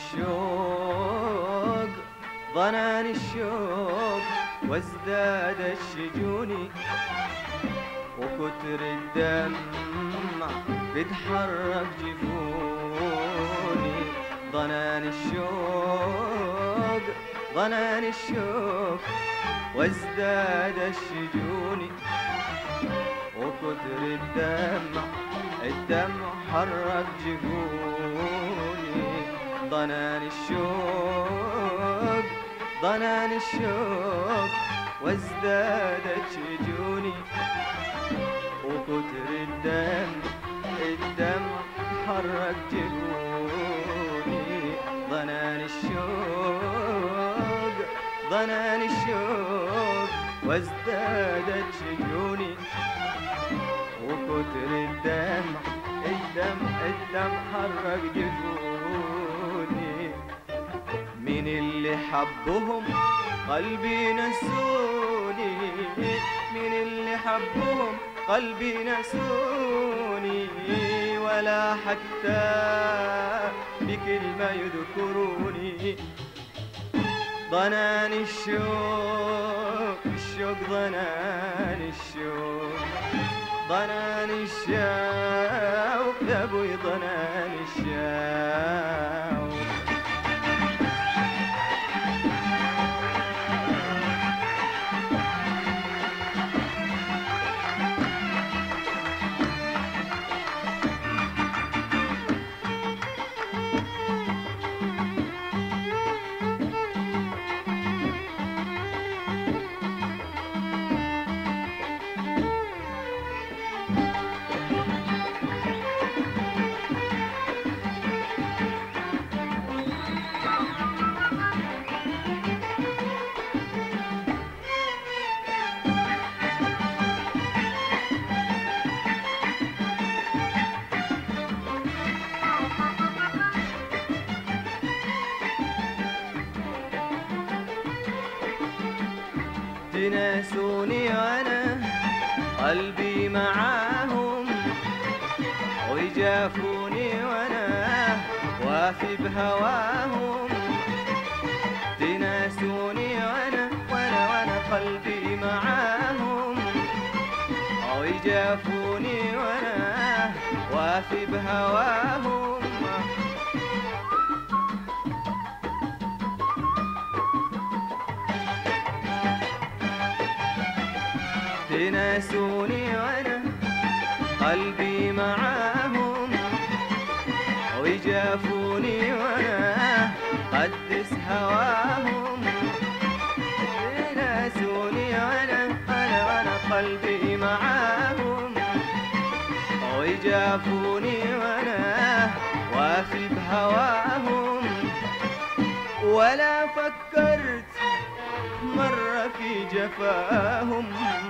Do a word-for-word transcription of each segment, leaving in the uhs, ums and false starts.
الشوق ضنان الشوق وازداد الشجون وكتر الدمع بتحرك جفوني. ضنان الشوق ضنان الشوق وازداد الشجون وكتر الدمع الدمع حرك جفوني. ضنان الشوق ضنان الشوق وازدادت شجوني وكتر الدمع الدمع حرك جفوني. ضنان الشوق ضنان الشوق وازدادت شجوني وكتر الدمع الدمع الدمع حرك جفوني. من اللي حبهم قلبي نسوني من اللي حبهم قلبي نسوني ولا حتى بكلمة يذكروني. ضنان الشوق الشوق ضنان الشوق ضنان الشوق يا ابوي ضنان الشوق. تناسوني وانا قلبي معاهم ويجافوني وانا وافي بهواهم. تناسوني وانا وانا وانا قلبي معاهم ويجافوني وانا وافي بهواهم. تناسوني وانا قلبي معاهم ويجافوني وانا قدس هواهم. تناسوني وانا وانا وانا قلبي معاهم ويجافوني وانا وافي بهواهم. ولا فكرت مرة في جفاهم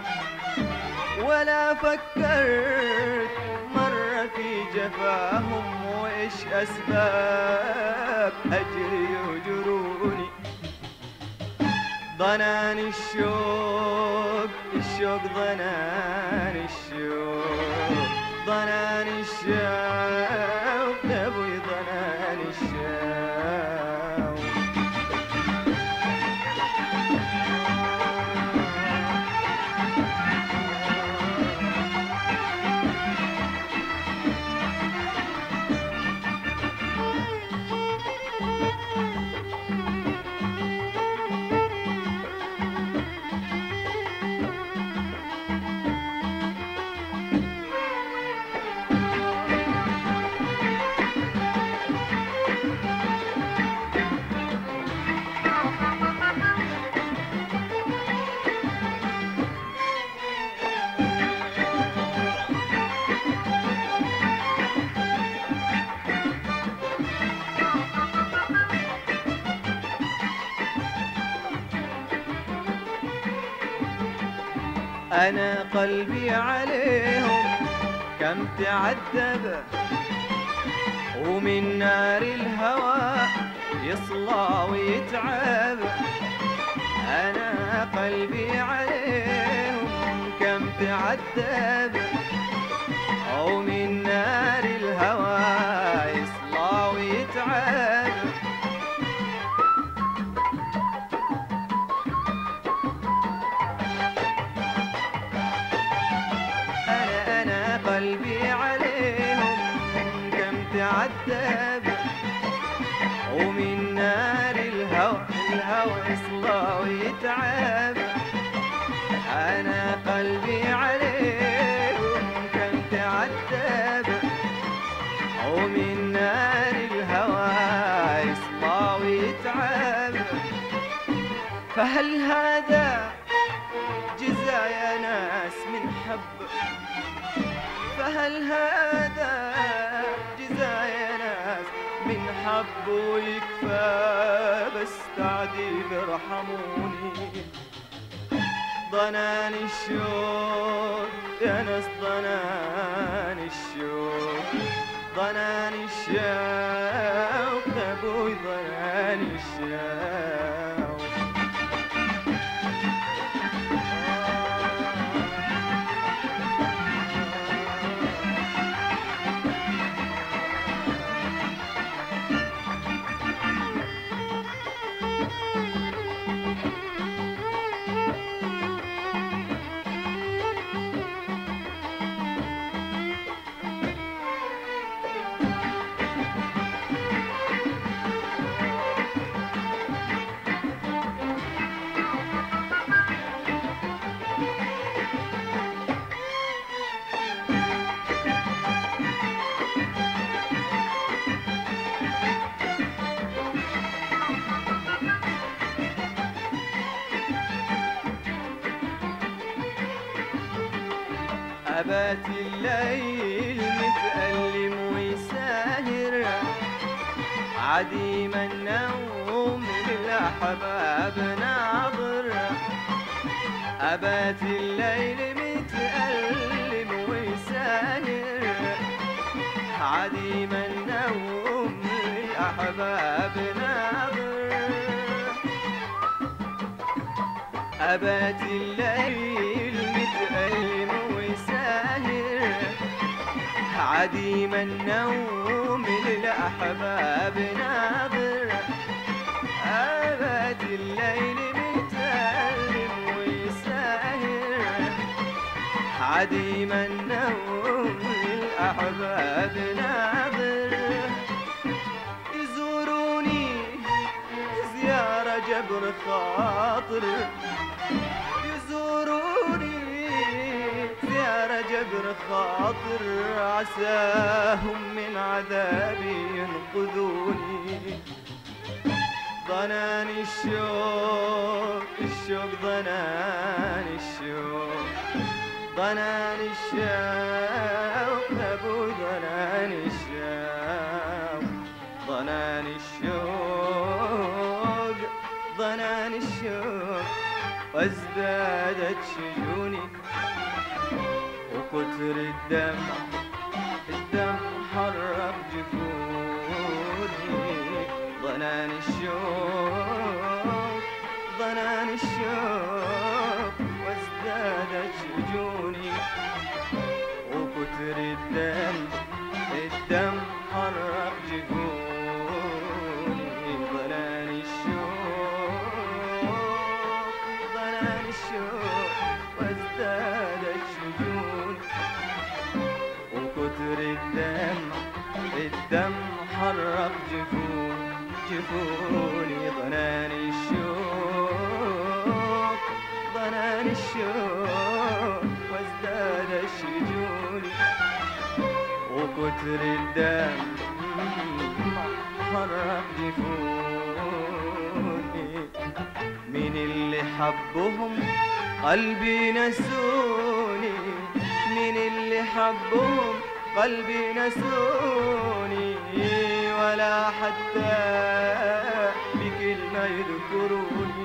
ولا فكرت مرة في جفاهم. وإيش أسباب أجري يهجروني. ضنان الشوق الشوق ضنان الشوق ضنان الشوق يا ابوي ضنان الشوق. أنا قلبي عليهم كم تعذب ومن نار الهوى يصلى ويتعب. أنا قلبي عليهم كم تعذب ومن نار الهوى يصلى ويتعب. قلبي عليهم كم تعذب، ومن نار الهوى الهوى يصلى ويتعب. أنا قلبي عليهم كم تعذب، ومن نار الهوى يصلى ويتعب. فهل هذا جزاء يا ناس من حب؟ فهل هذا جزاء يا ناس من حب؟ ويكفى بس تعذيب ارحموني. ضنان الشوق يا ناس ضنان الشوق، ضنان الشوق ابوي ضنان الشوق. أبات الليل متألم ويساهر، عديم النوم للأحباب ناظر. أبات الليل متألم ويساهر، عديم النوم للأحباب ناظر. أبات الليل متألم عديم النوم للأحباب ناظر. أبات الليل متألم ويساهر، عديم النوم للأحباب ناظر. يزوروني زيارة جبر خاطر، يزوروني زيارة جبر خاطر، عساهم من عذابي ينقذوني. ضنان الشوق الشوق ضنان الشوق، ضنان الشوق أبوي ضنان الشوق. ضنان الشوق ضنان الشوق، وازدادت شجوني وكتر الدمع الدمع حرق جفوني. ضنان الشوق ضنان الشوق، وازدادت شجوني وكتر الدمع الدمع حرق جفوني. ضنان الشوق ضنان الشوق، وازدادت شجوني وكتر الدمع الدمع حرق جفوني جفوني. ضنان الشوق ضنان الشوق، وازدادت شجوني وكتر الدمع حرق جفوني. من اللي حبهم قلبي نسوني، من اللي حبهم قلبي نسوني، ولا حتى بكلمة يذكروني.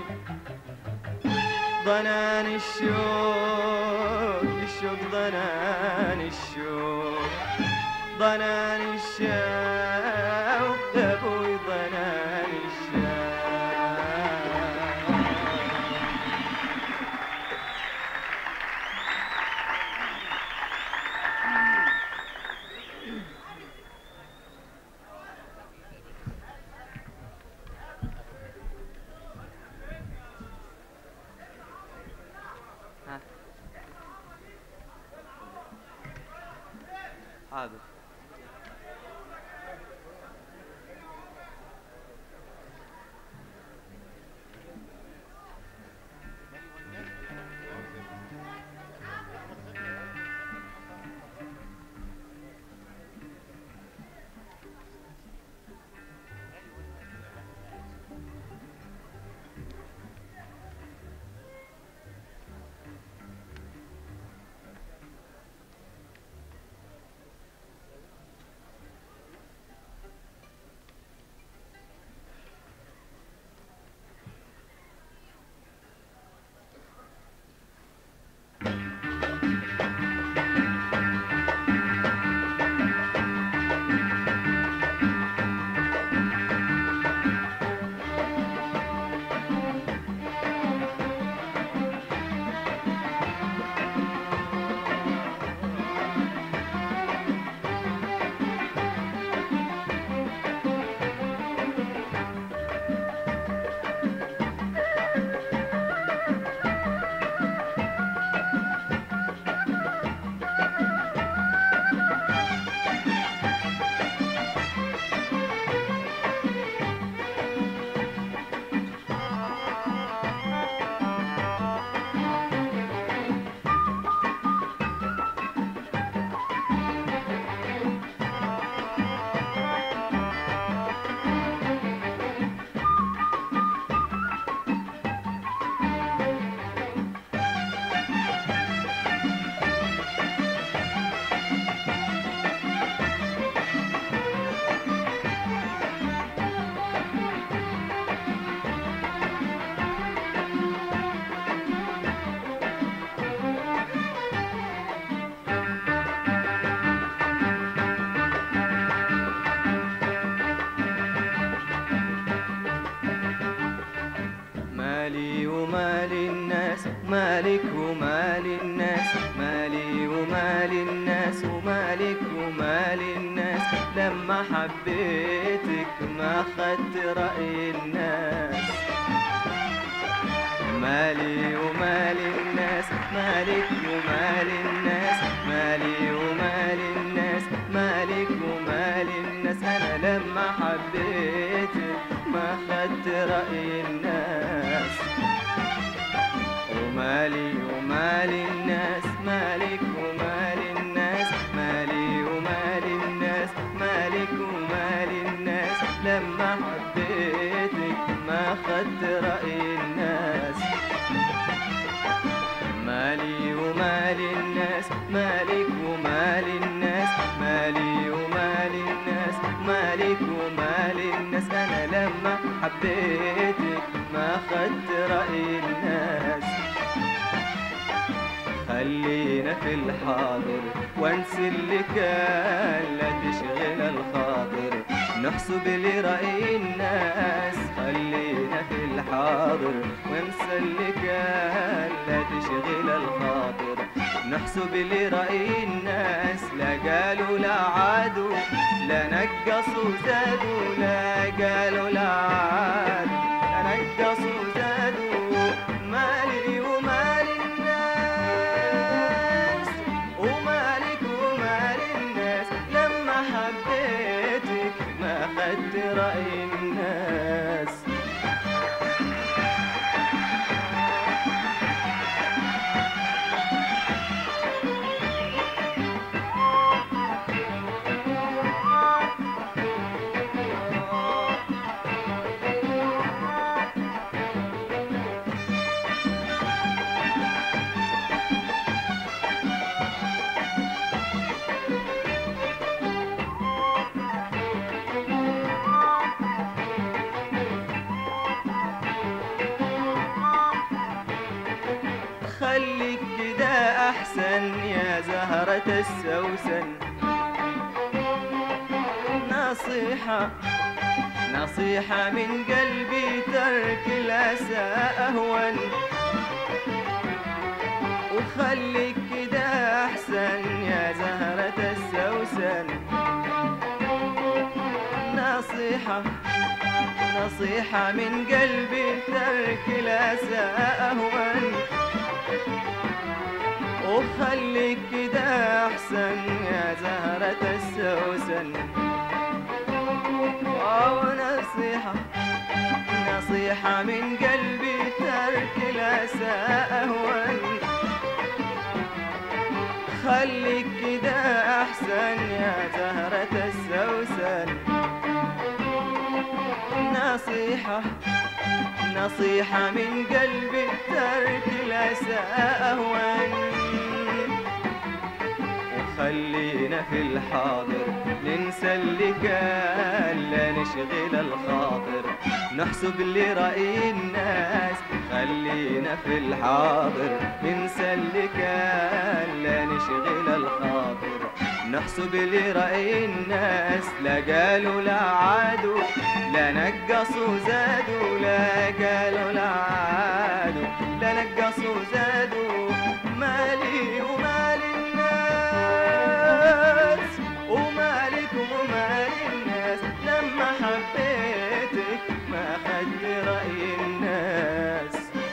ضنان الشوق الشوق ضنان الشوق، ضنان الشوق أبوي ضنان الشوق. حاضر. مالي ومال الناس، مالك ومال الناس، مالي ومال الناس، ومالك ومال الناس، لما حبيتك ما خدت رأي الناس. مالي ومال الناس، مالك ومال الناس، مالي ومال الناس، مالك ومال الناس، أنا لما حبيتك ما خدت رأي الناس. ومالي ومال الناس، مالك ومال الناس، مالي ومال الناس، مالك ومال الناس، لما حبيتك ما خدت رأي الناس. مالي ومال الناس، مالك ومال الناس، مالي ومال الناس، مالك ومال الناس، أنا لما حبيتك ما خدت رأي الناس. خلينا في الحاضر وانسي اللي كان، لا تشغل الخاطر نحسب لرأي الناس. خلينا في الحاضر وانسى اللي كان، لا تشغل الخاطر نحسب لرأي الناس. لا قالوا لا عادوا، لا نقصوا زادوا، لا قالوا لا عادوا، لا نقصوا زادوا. مالي ومال الناس، ومالك ومال الناس، لما حبيتك ما خدت رأي الناس. خليك كده أحسن يا زهرة السوسن. نصيحة نصيحة من قلبي، ترك الأسى أهون. وخليك كده أحسن يا زهرة السوسن. نصيحة نصيحة من قلبي، ترك الأسى أهون. وخليك كده أحسن يا زهرة السوسن. ونصيحة نصيحة من قلبي ترك الأسى أهون، خليك كده أحسن يا زهرة السوسن. نصيحة نصيحة من قلبي ترك الأسى أهون، وخلينا في الحاضر ننسى اللي كان، لا نشغل الخاطر نحسب اللي رأي الناس. خلينا في الحاضر ننسى اللي كان، لا نشغل الخاطر نحسب اللي رأي الناس. لا قالوا لا عادوا لا نقصوا زادوا، لا قالوا لا عادوا لا نقصوا زادوا. مالي ومال الناس ومالك ومال الناس، لما حبيتك ما خدت رأي الناس.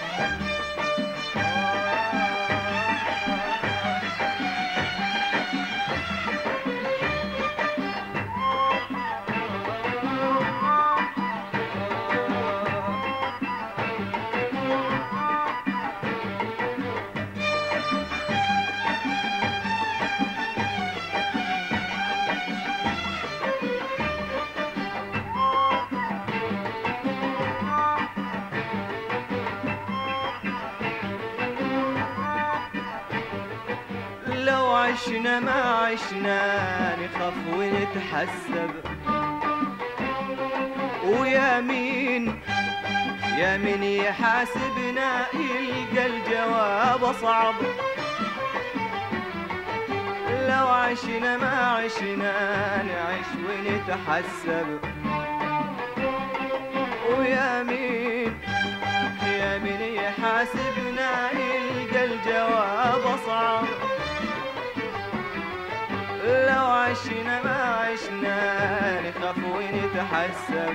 لو عشنا ما عشنا نخاف ونتحسب، ويا مين يا مين يحاسبنا يلقى الجواب صعب. لو عشنا ما عشنا نعيش ونتحسب، ويا مين يا مين يحاسبنا يلقى الجواب صعب. لو عشنا ما عشنا نخاف ونتحسب،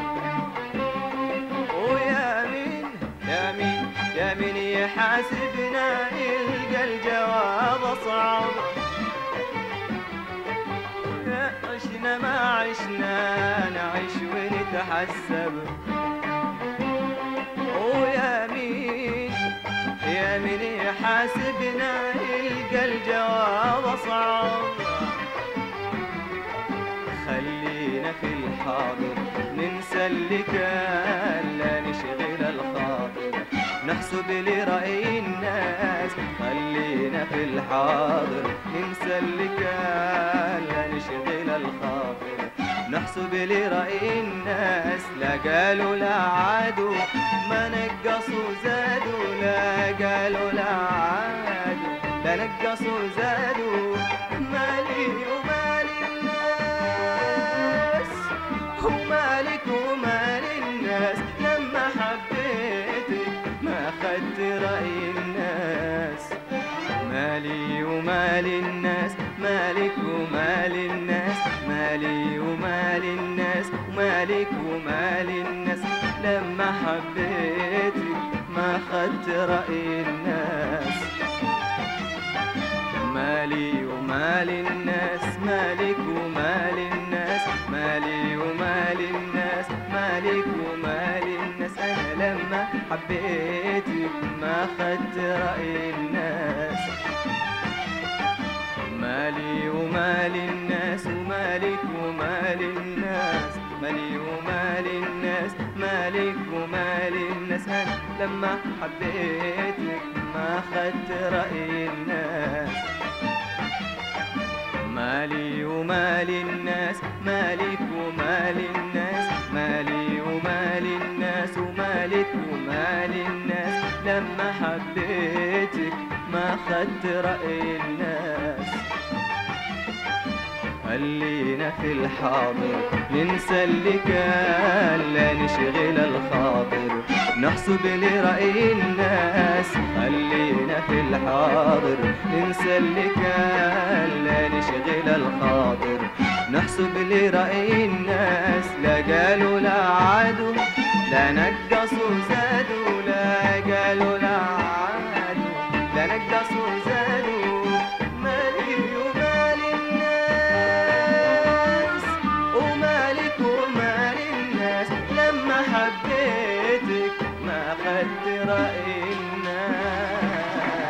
ويا مين يا مين يا مين يحاسبنا يلقى الجواب صعب. عشنا ما عشنا نعيش ونتحسب، ويا مين يا مين يحاسبنا يلقى الجواب صعب. خلينا في الحاضر ننسى اللي كان، لا نشغل الخاطر نحسب لرأي الناس. خلينا في الحاضر ننسى اللي كان، لا نشغل الخاطر نحسب لرأي الناس. لا قالوا لا عادوا ما نقصوا زادوا، لا قالوا لا عادوا لا نقصوا زادوا. مالي ومال الناس ومالك ومال الناس، لما حبيتك ما خدت رأي الناس. مالي ومال الناس مالك ومال الناس، مالي ومال الناس ومالك ومال الناس، لما حبيتك ما خدت رأي الناس. مالي ومال الناس مالك ومال الناس، مالي ومال الناس مالك ومال الناس، أنا لما حبيتك ما خدت رأي الناس. مالي ومال الناس ومالك ومال الناس، مالي ومال الناس مالك ومال الناس، أنا لما حبيتك ما خدت رأي الناس. مالي ومال الناس مالك ومال الناس، مالي ومال الناس ومالك ومال الناس، لما حبيتك ما خدت رأي الناس. خلينا في الحاضر ننسى اللي كان، لا نشغل الخاطر نحسب لرأي الناس. خلينا في الحاضر ننسى اللي كان، لا نشغل الخاطر نحسب لرأي الناس. لا قالوا لا عادوا لا نقصوا زادوا، لا قالوا لا عادوا لا نقصوا زادوا. لرأي الناس.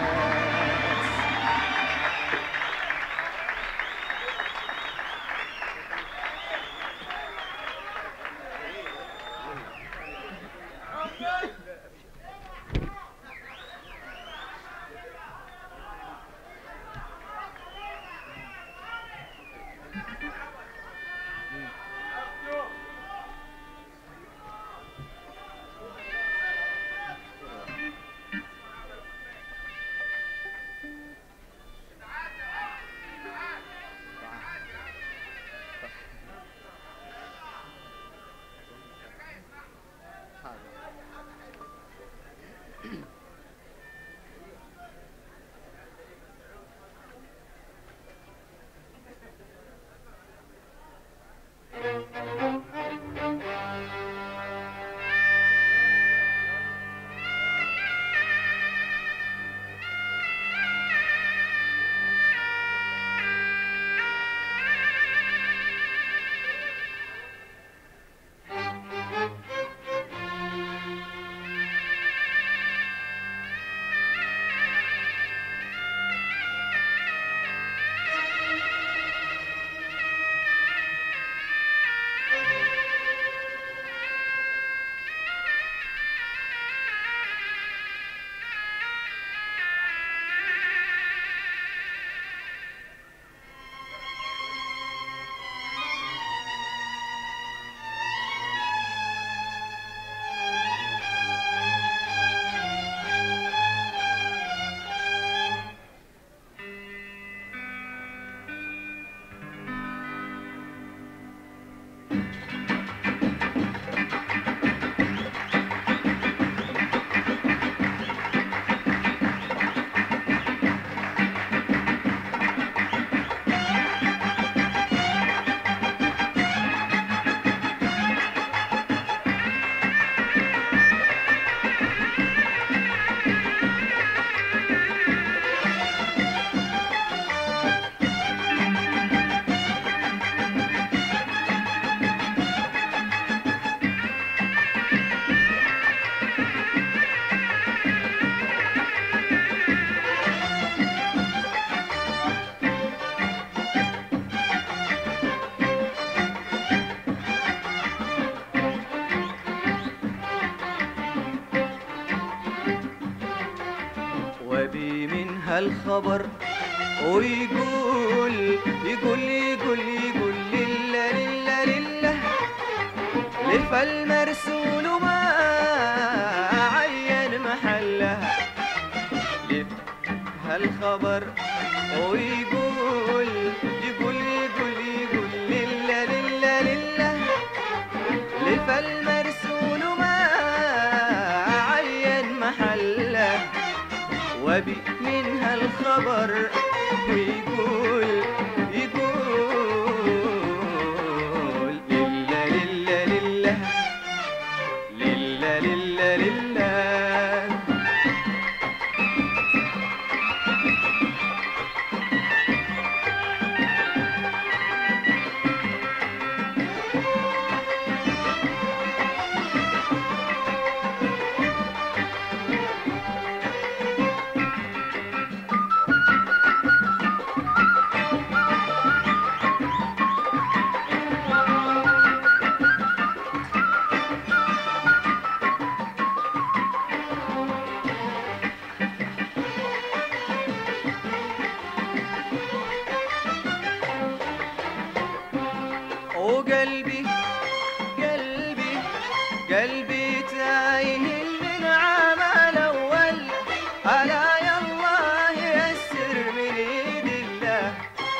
وبي من هالخبر ويقول يقول يقول يقول لله لله لله لف المرسول ما عين محلها. لف هالخبر ويقول يقول يقول يقول لله لله لله لف المرسول ما عين محله. وبي من هالخبر ويقول يقول لله لله لله لله لله لله. وقلبي قلبي قلبي تايه من عمل أول ألا يالله يسر من يد الله.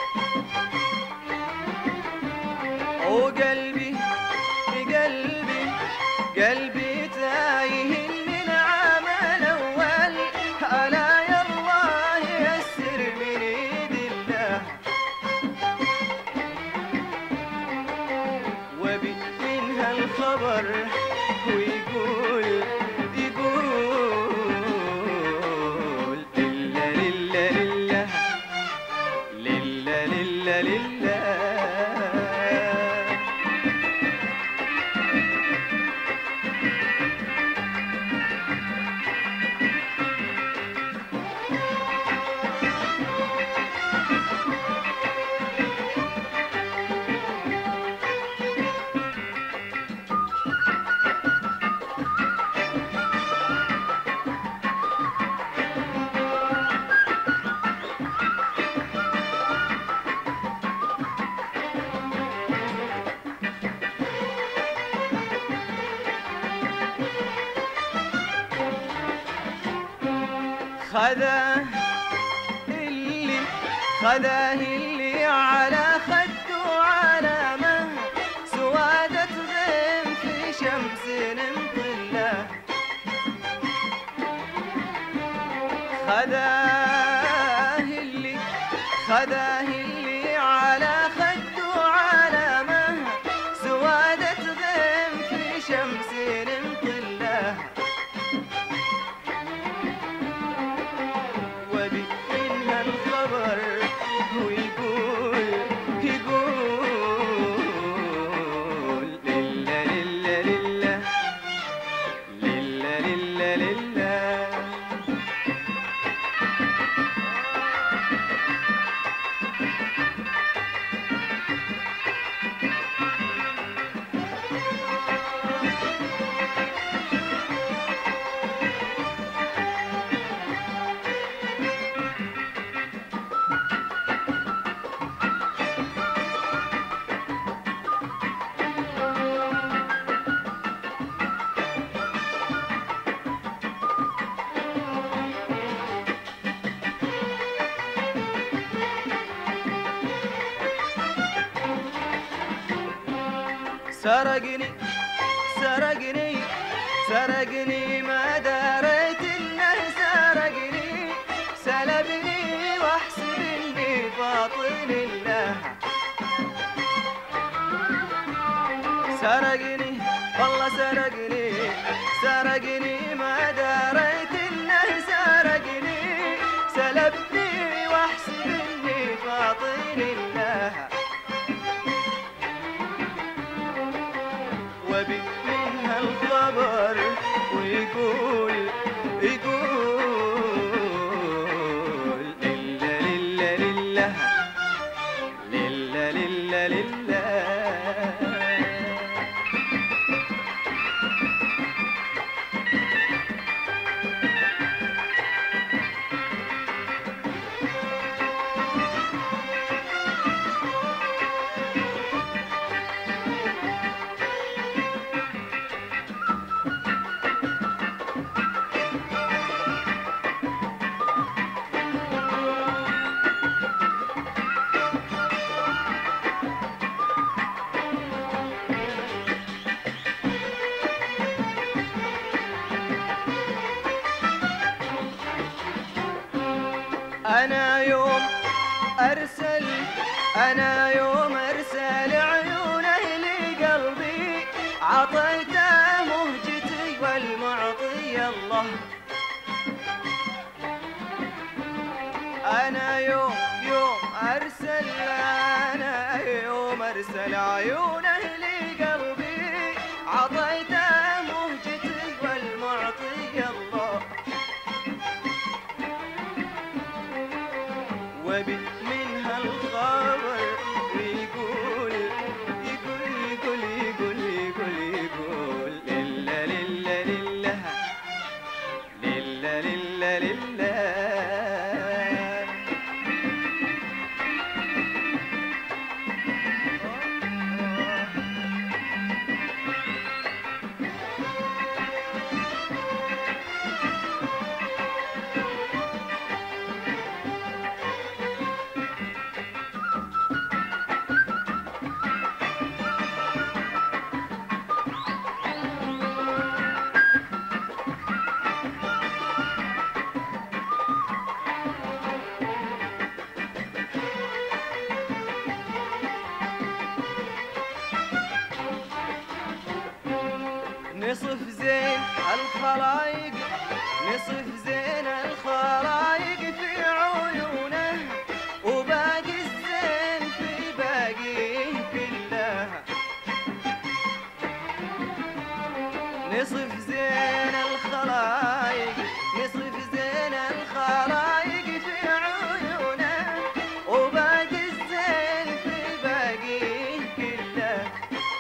وقلبي قلبي قلبي تايه من عمل أول ألا يالله يسر من يد الله. وبي من هالخبر ويقول يقول لله لله لله لله لله لله. خذاه اللي خذاه اللي على خده علامة سوادة غيم في شمس مطلة. خذاه اللي خذاه اللي على خده علامة سوادة غيم في شمس مطلة. وبي منها الخبر ويقول يقول لله لله لله لله لله لله. سرقني سرقني سرقني ما دريت انه سرقني سلبني واحسب اني باطل الله. سرقني والله سرقني سرقني ما دريت انه سرقني سلبني واحسب اني باطل الله. وبي منها الخبر ويقول يقول لله لله لله لله لله لله. أنا يوم أرسل أنا يوم أرسل عيونه لقلبي عطيته مهجتي والمعطي الله. أنا يوم يوم أرسل أنا يوم أرسل عيونه لقلبي عطيته مهجتي والمعطي الله. وبي منها الخبر ويقول يقول يقول يقول يقول يقول لله لله لله لله لله لله. نصف زين الخلايق نصف زين الخلايق في عيونه وباقي الزين في باقيه كله. نصف زين الخلايق نصف زين الخلايق في عيونه وباقي الزين في باقيه كله.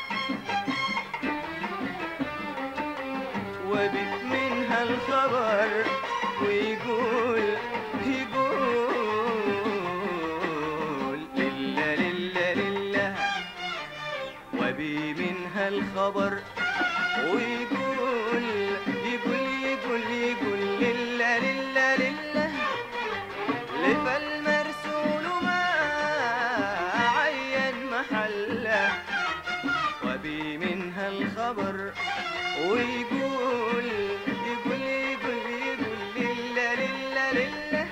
وبي منها الخبر ويقول يقول لله لله لله. وبي منها الخبر ويقول يقول يقول يقول لله لله لله فالمرسول ما عين محله وبي منها الخبر ويقول يقول يقول يقول لله لله لله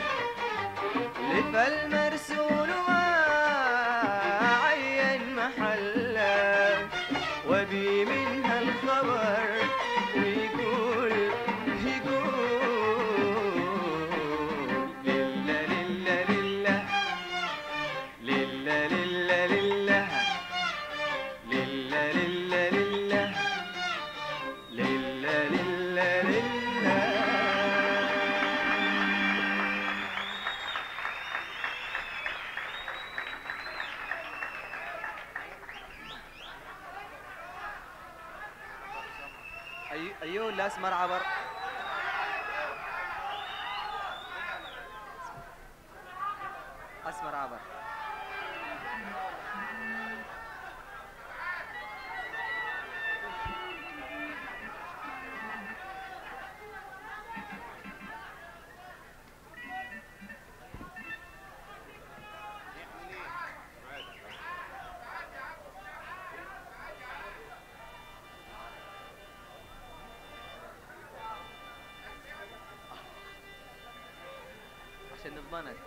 فالمرسول ما عين محله وبي منها الخبر ويقول يقول لله لله لله لله لله لله لله لله لله لله لله لله. أي أيوه الأسمر عبر. أسمر عبر. عشان نضمنك.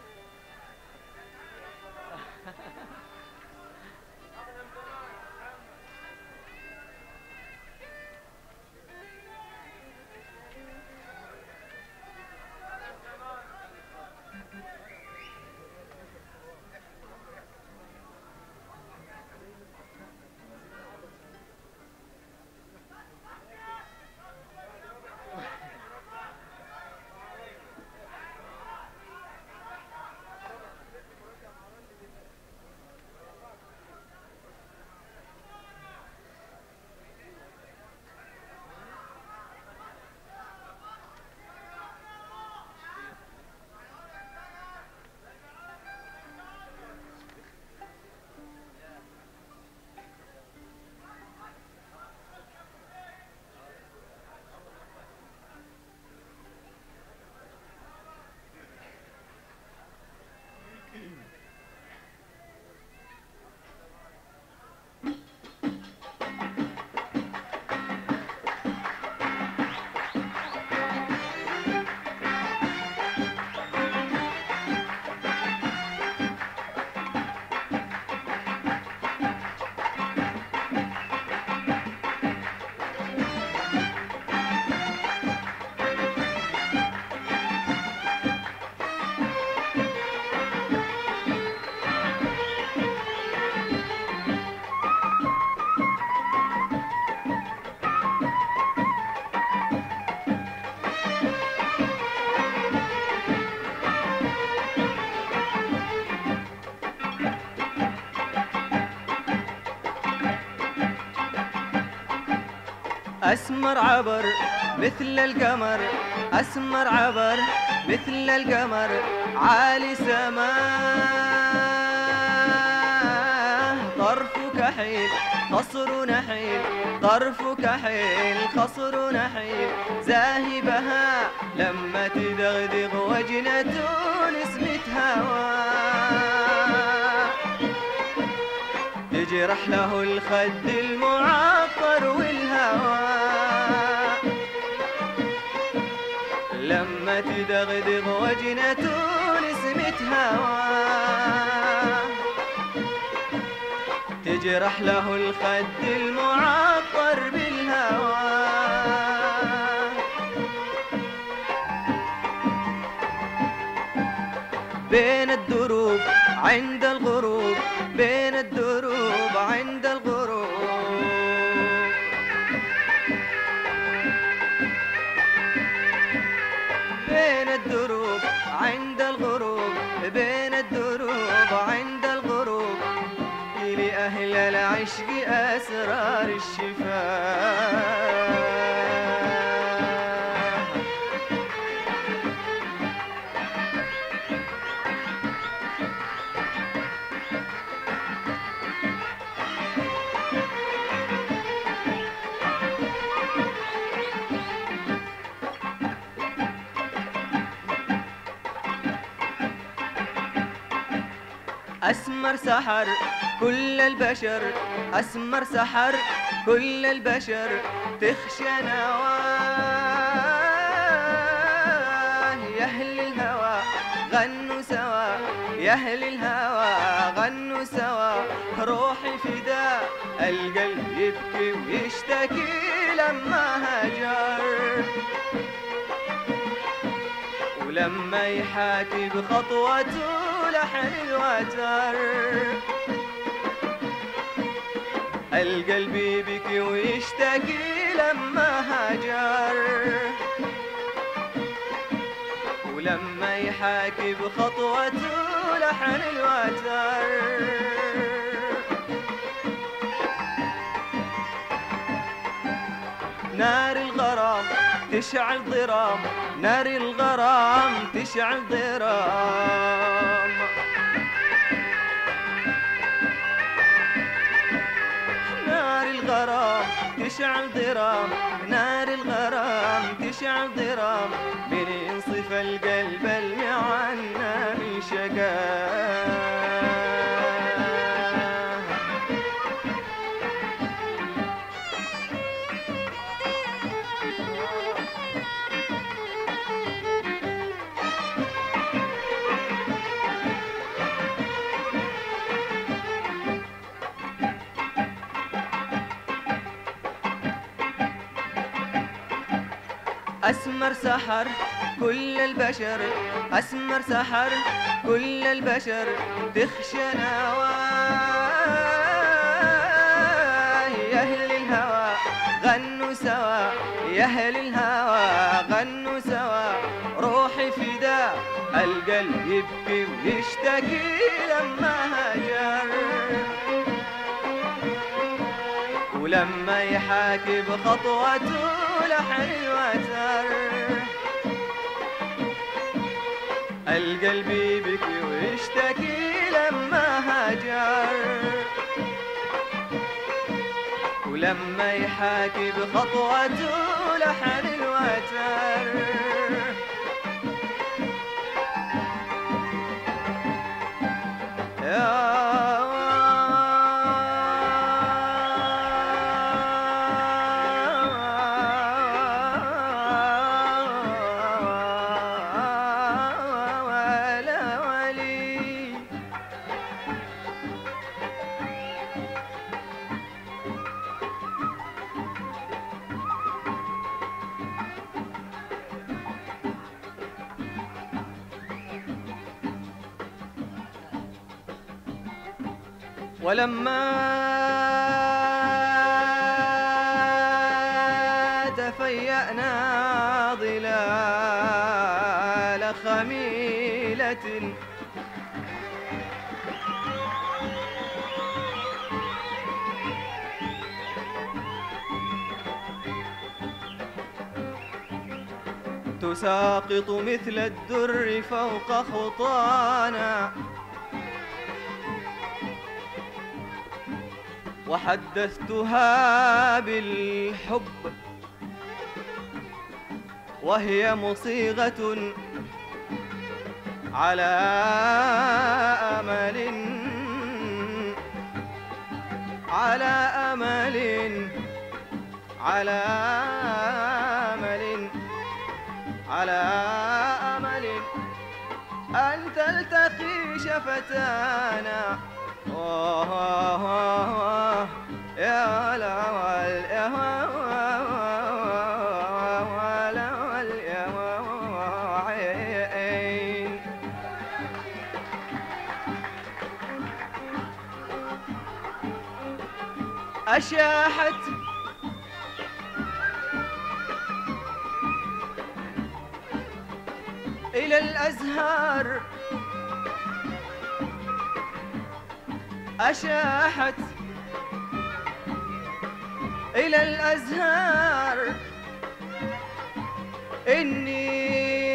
أسمر عبر مثل القمر، أسمر عبر مثل القمر، عالي سماه طرفك حيل قصر نحيل، طرفك حيل قصر نحيل، زاهبها لما تدغدغ وجنة نسمة هواه، تجرح له الخد المعطر والهوى، لما تدغدغ وجنة نسمة هواه، تجرح له الخد المعطر بالهوى. بين الدروب عند الغروب، بين الدروب عند الغروب، بين الدروب عند الغروب، بين الدروب عند الغروب، لأهل العشق أسرار الشفاء. أسمر سحر كل البشر، أسمر سحر كل البشر، تخشى نواه. يا أهل الهوى غنوا سوا، يا أهل الهوى غنوا سوا، روحي فداء القلب يبكي ويشتكي لما هجر، ولما يحاكي بخطوته لحن الوتر، القلب يبكي ويشتكي لما هجر، ولما يحاكي بخطوته لحن الوتر. نار الغرام تشعل ضرام، نار الغرام تشعل ضرام، نار الغرام تشعل ضرام، نار الغرام تشعل ضرام، من ينصف القلب المعنى من شقاه. أسمر سحر كل البشر، أسمر سحر كل البشر، تخشى نواه. يا أهل الهوى غنوا سوا، يا أهل الهوى غنوا سوا، روحي فداء القلب يبكي ويشتكي لما هجر، ولما يحاكي بخطوته لحن الوتر، القلب يبكي ويشتكي لما هجر، ولما يحاكي بخطوته لحن الوتر. يا ولما تفيأنا ظلال خميلة، تساقط مثل الدر فوق خطانا، وحدثتها بالحب وهي مصيغة على أمل، على أمل، على أمل، على أمل أن تلتقي شفتانا. أوه أوه يا لول يا لول يا عين، أشاحت إلى الأزهار، أشاحت إلى الأزهار، إني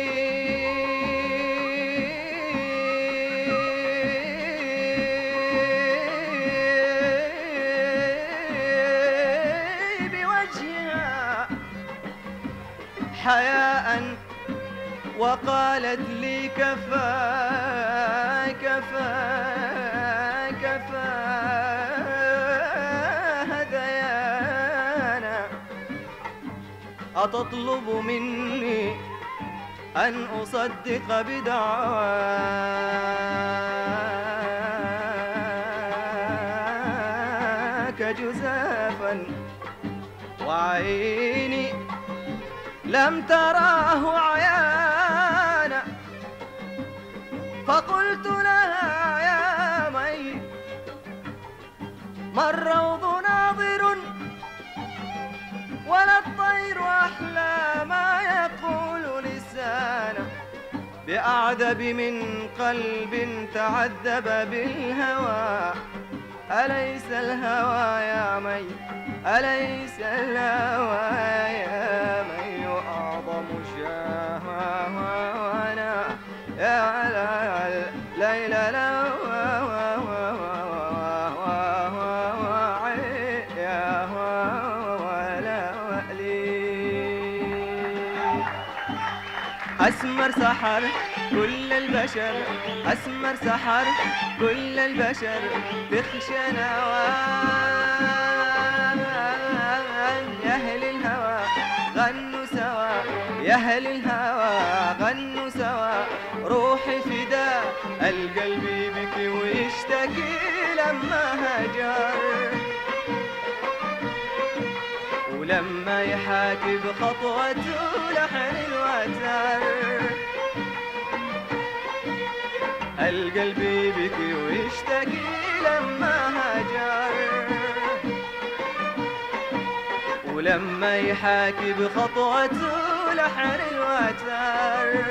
بوجهها حياء، وقالت لي كفى كفى أتطلب مني أن أصدق بدعواك جزافا وعيني لم تراه عيانا؟ فقلت لها يا مي ما الروض ناظر ولا الطير أحلى ما يقول لسانه، بأعذب من قلب تعذب بالهوى. أليس الهوى يا مي أليس الهوى يا مي أعظم شهوانا يا ليلى لا أسمر سحر كل البشر، أسمر سحر كل البشر، تخشى نوام يا أهل الهوى غنوا سوا، يا أهل الهوى غنوا سوا. روحي فداء القلب يبكي ويشتكي لما هجر، ولما يحاكي بخطوته لحن الوتر. القلب يبكي ويشتكي لما هجر، ولما يحاكي بخطوته لحن الوتر.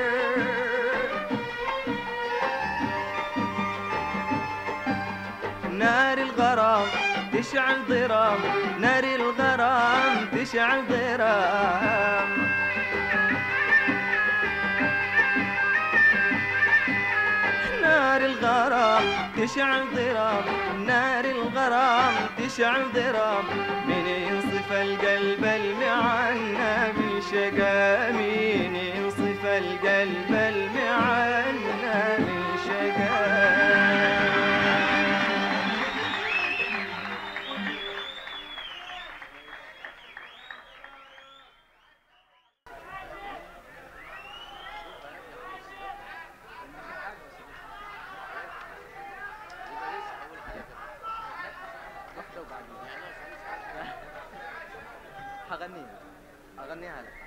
نار الغرام تشعل ضرام، نار الغرام تشعل ضرام. نار الغرام تشعل ضرام، نار الغرام تشعل ضرام. من ينصف القلب المعنى بالشقا، مين ينصف القلب المعنى بالشقا. هغنيها هغنيها لك.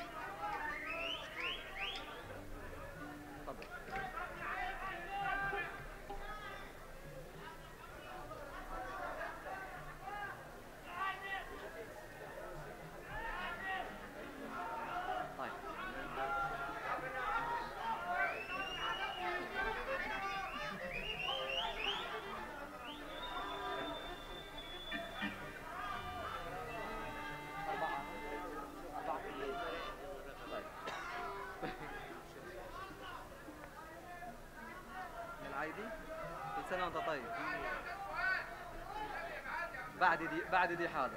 تفضل. طيب العايدي كل سنة وانت طيب. بعد دي بعد دي حاضر.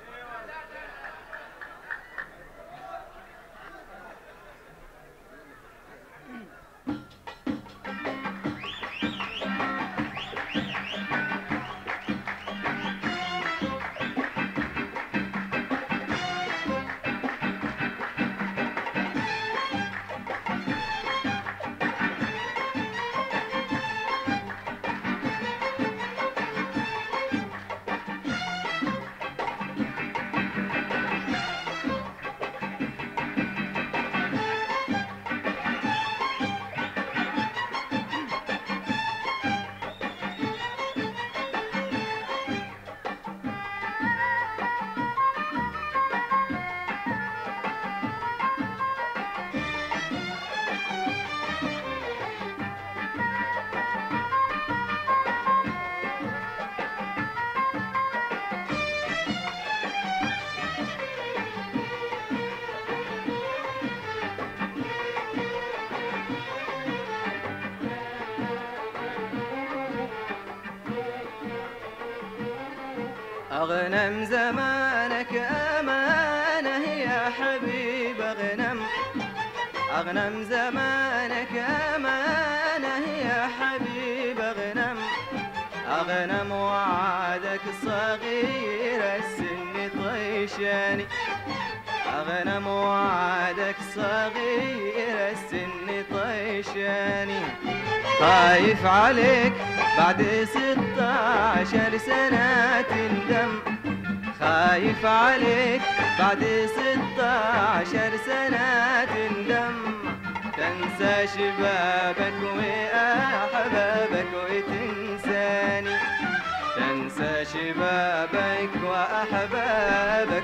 أغنم زمانك أمانة يا حبيب أغنم، أغنم زمانك أمانة يا حبيب أغنم، أغنم وعدك الصغير السن طيشاني، أغنم وعدك صغير السن طيشاني، خايف عليك بعد ستة عشر سنة تندم، خايف عليك بعد ستة عشر سنة تندم، تنسى شبابك وأحبابك وتنساني، تنسى شبابك وأحبابك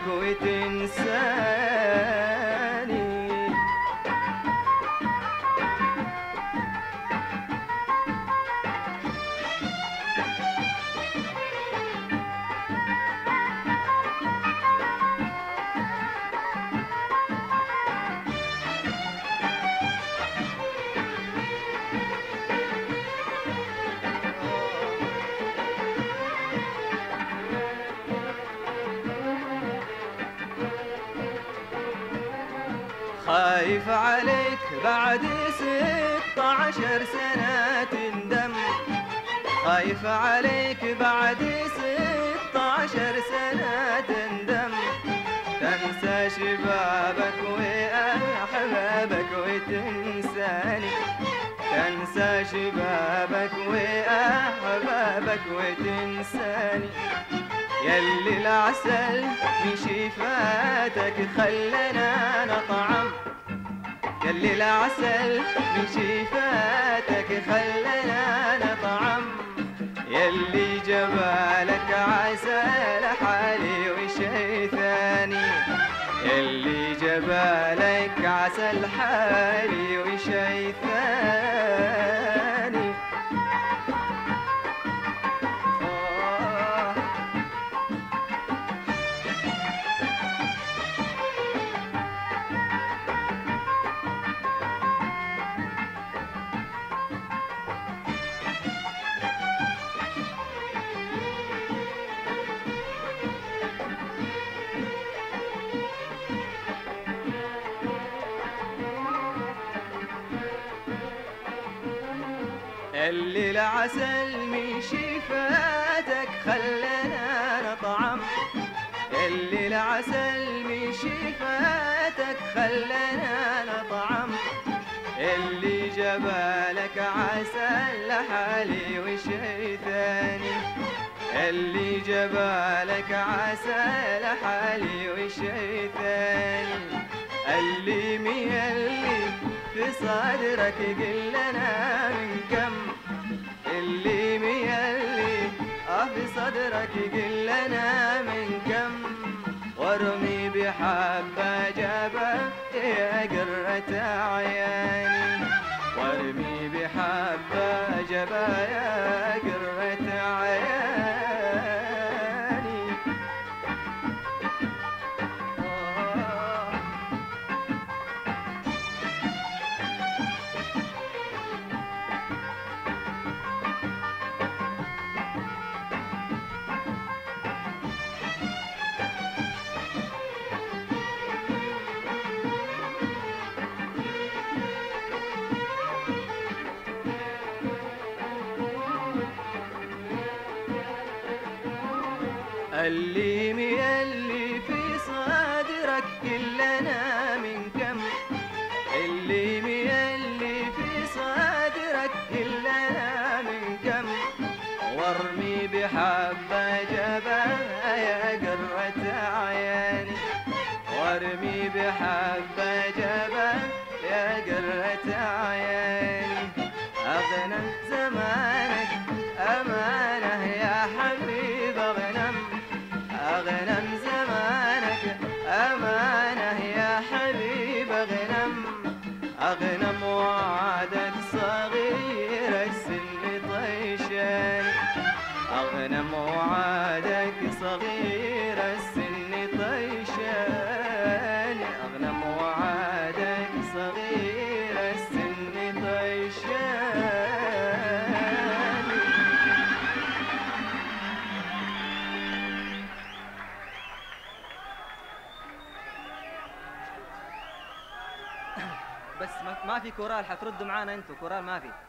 وتنساني. خايف عليك بعد ستة عشر سنة تندم، خايف عليك بعد ستة عشر سنة تندم، تنسى شبابك وأحبابك وتنساني، تنسى شبابك وأحبابك وتنساني. يلي العسل من شفاتك خلنا نطعم، يلي العسل من شفاتك خلنا نطعم، يلي جبالك عسل حالي وشي ثاني، يلي جبالك عسل حالي وشي ثاني. اللي العسل من شفاتك خلنا نطعم، اللي العسل من شفاتك خلنا نطعم، اللي جبالك عسل حالي وشي ثاني، اللي جبالك عسل حالي وشي ثاني، اللي ميلي في صدرك قل لنا من كم، اللي ميلي اه في صدرك قل لنا من كم، وارمي بحبة جبة يا قرة عياني، وارمي بحبة جبة يا قرة عياني. اللي ميلي في صدرك كلنا من كم، اللي ميلي في صدرك كلنا من كم، وارمي بحبة جبايا قرة عياني، وارمي بحبة جبايا قرة عياني. أغنى زمانك أمانة يا حبيب أغنم، أغنم زمانك أمانة يا حبيب أغنم، أغنم وعدك صغير السن طيشاني، أغنم وعدك صغير السن طيشاني، أغنم وعدك صغير السن طيشاني. بس ما في كورال، حتردوا معانا انتوا، كورال ما في.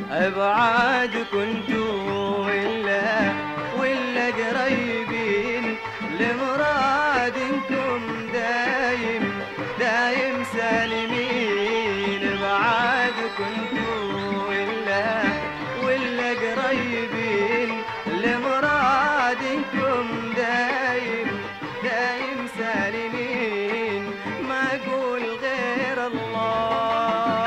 ابعاد كنتوا ولا ولا قريبين لمرادكم دايم دايم سالمين. ابعاد كنتوا ولا ولا قريبين لمرادكم دايم دايم سالمين. ما اقول غير الله،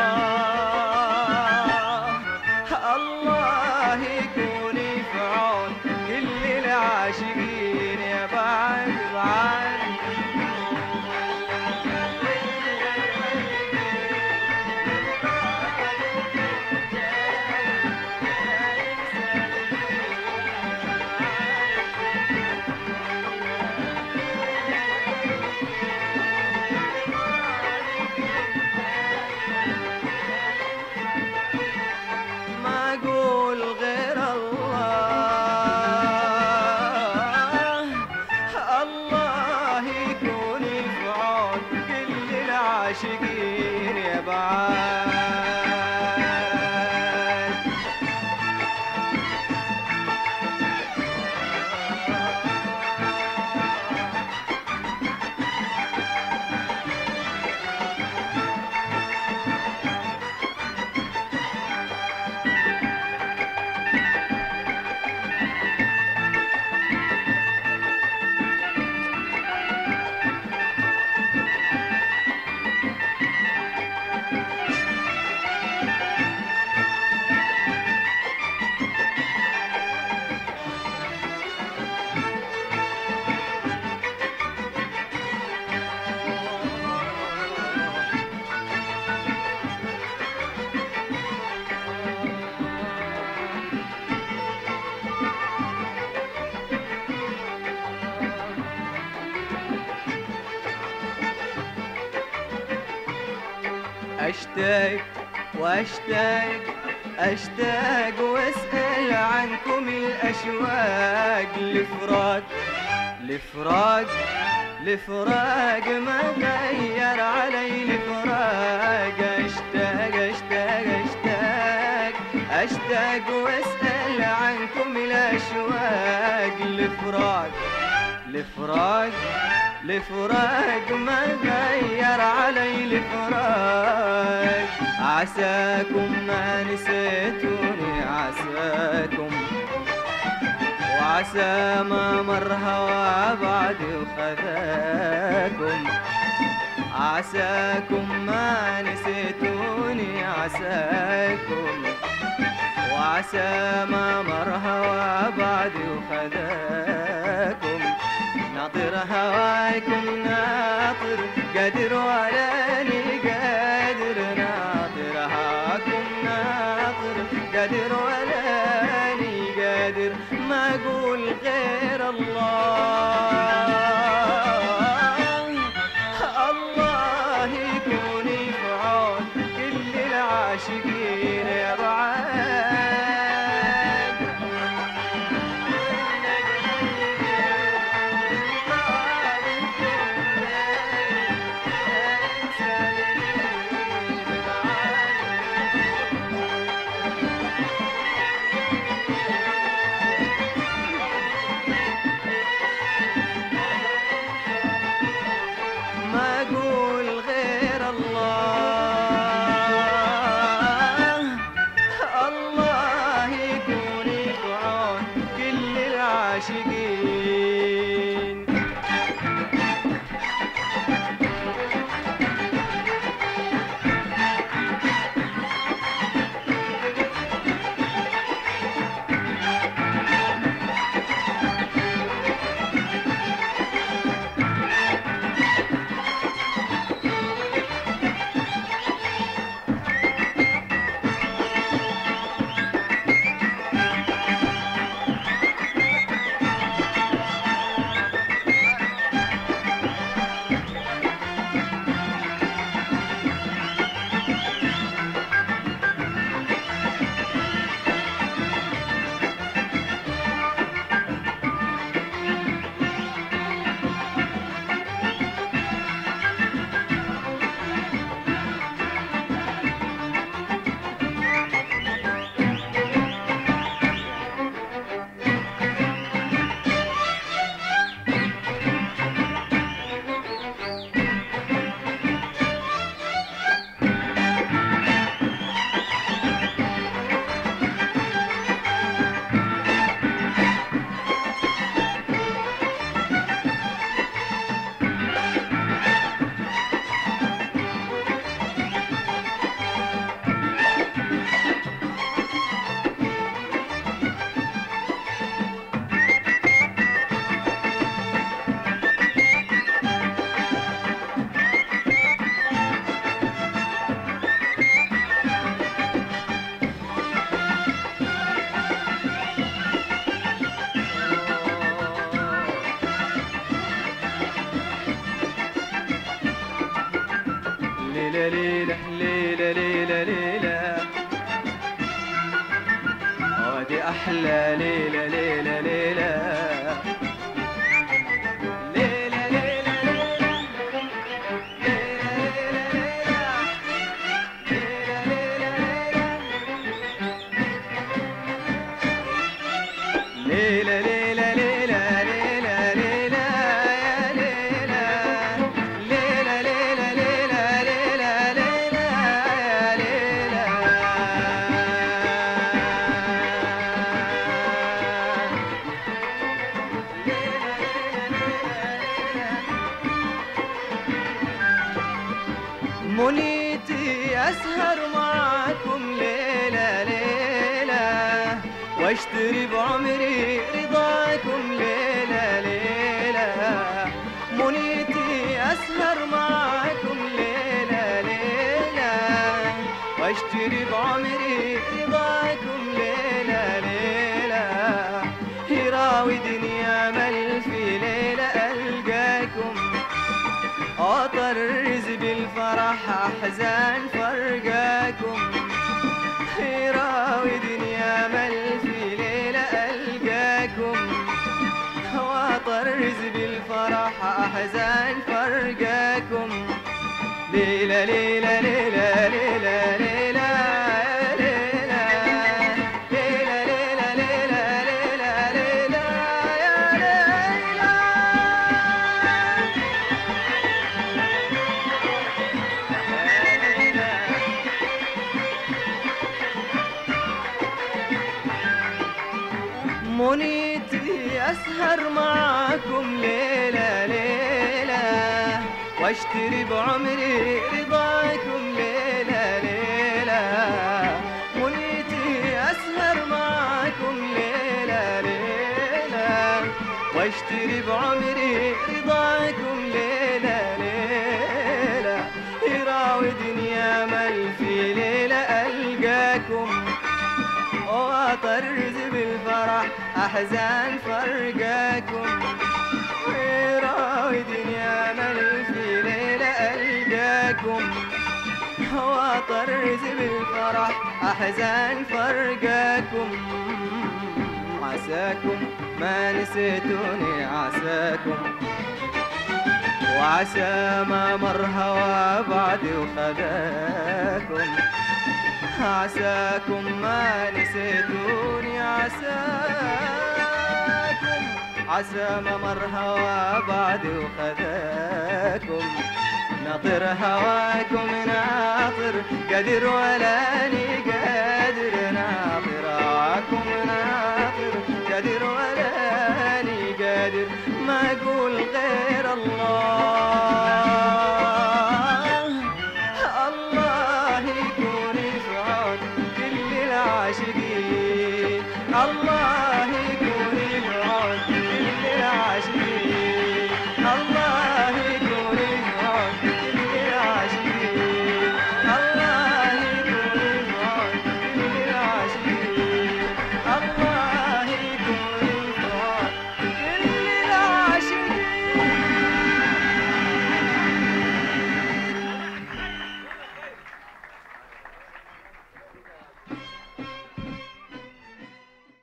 الله يكون في عون كل العاشقين. يا بعد بعد ما اقول غير الله، الله يكون في عون كل العاشقين. يا بعد أشتاق وأشتاق أشتاق وأسأل عنكم الأشواق. لفراق لفراق لفراق ما غير علي لفراق. أشتاق أشتاق أشتاق أشتاق وأسأل عنكم الأشواق. لفراق لفراق لفراق ما غير علي لفراق. عساكم ما نسيتوني عساكم، وعسى ما مر هوى بعدي وخذاكم. عساكم ما نسيتوني عساكم، وعسى ما مر هوى بعدي وخذاكم. ناطر هواكم ناطر قادر ولاني قادر. ناطر هواكم ناطر قادر ولاني قادر. ما اقول غير الله، الله يكون في عون كل العاشقين. يا بعد ما اقول غير الله، ليلة ليلة ليلة ليلة ودي أحلى ليلة ليلة ليلة ليلة ليلة ليلة ليلة ليلة يا ليلة ليلة ليلة ليلة ليلة ليلة يا ليلة منيتي أسهر معاكم ليلة ليلة واشتري بعمري رضاكم ليلة ليلة منيتي أسهر معاكم ليلة ليلة واشتري بعمري رضاكم ليلة ليلة يراودني أمل في ليلة ألقاكم أطرز بالفرح أحزان فرقاكم يراودني أمل في ليلة ألقاكم وأطرز بالفرح أحزان فرقاكم ليلة ليلة ليلة ليلة ليلة منيتي أسهر معاكم ليلة ليلة واشتري بعمري رضاكم ليلة ليلة منيتي أسهر معاكم ليلة ليلة واشتري بعمري رضاكم ليلة ليلة يراودني أمل في ليلة ألقاكم وأطرز بالفرح أحزان فرقاكم ويراودني أمل في ليلة ألقاكم وأطرز بالفرح أحزان فرقاكم عساكم ما نسيتوني عساكم وعسى ما مر هوا بعدي وخذاكم عساكم ما نسيتوني عساكم عسى ما مر هوا بعدي وخذاكم ناطر هواكم ناطر قدر ولا نيقى